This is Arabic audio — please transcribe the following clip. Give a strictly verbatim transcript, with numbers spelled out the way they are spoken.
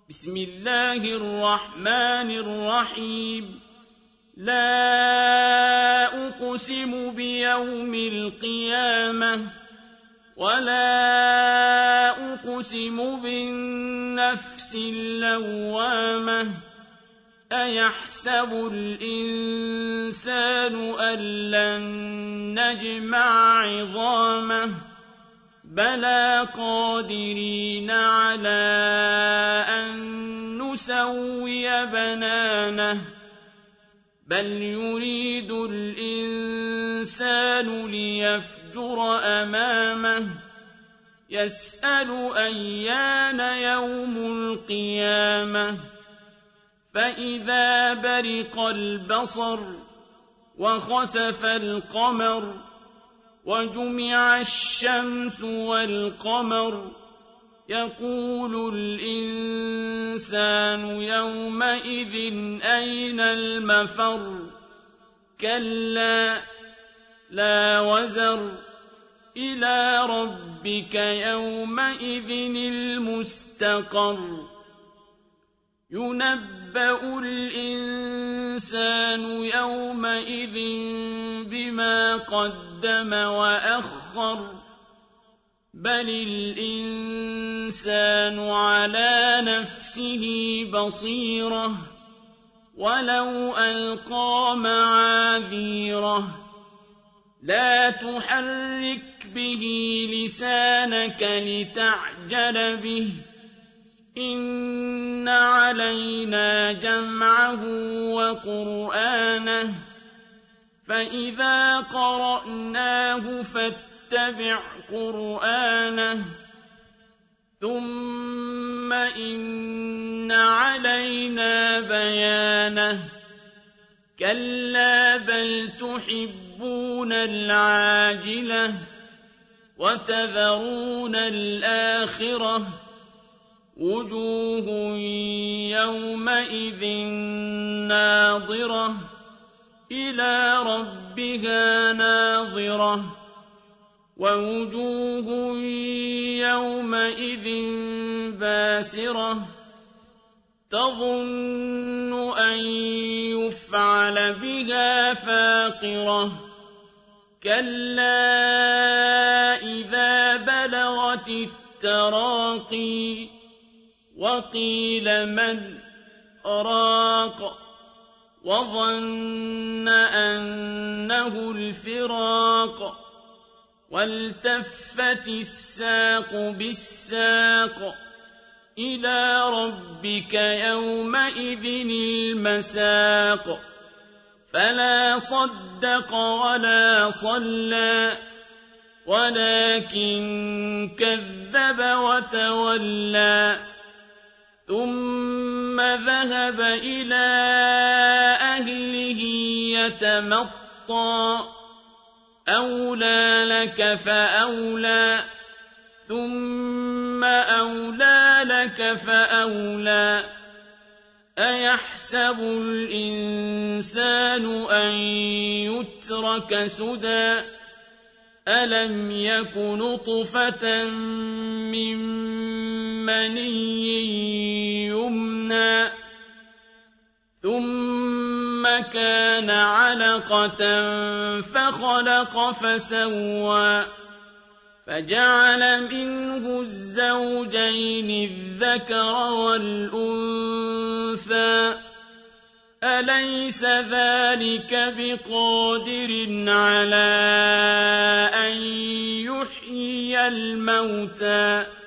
بسم الله الرحمن الرحيم لا أقسم بيوم القيامة ولا أقسم بالنفس اللوامة أيحسب الإنسان أن لن نجمع عظامه بلى قادرين على أن نسوي بنانه بل يريد الإنسان ليفجر أمامه يسأل أيان يوم القيامة فإذا برق البصر وخسف القمر وجمع الشمس والقمر يقول الإنسان يومئذ أين المفر كلا لا وزر إلى ربك يومئذ المستقر ينبأ الإنسان يومئذ بما قدم وأخر بل الإنسان على نفسه بصيرة ولو ألقى معاذيره لا تحرك به لسانك لتعجل به إن علينا جمعه وقرآنه فإذا قرأناه فاتبع قرآنه ثم إن علينا بيانه كلا بل تحبون العاجلة وتذرون الآخرة وجوه يومئذ ناظرة إلى ربها ناظرة ووجوه يومئذ باسرة تظن أن يفعل بها فاقرة كلا إذا بلغت التراقي وقيل من راق وظن أنه الفراق والتفت الساق بالساق إلى ربك يومئذ المساق فلا صدق ولا صلى ولكن كذب وتولى ثم ذهب إلى أهله يتمطى أولى لك فأولى ثم أولى لك فأولى أيحسب الإنسان أن يترك سدى ألم يك نطفة من مني يمنى ثم كان علقة فخلق فسوى فجعل منه الزوجين الذكر والأنثى أليس ذلك بقادر على أن يحيي الموتى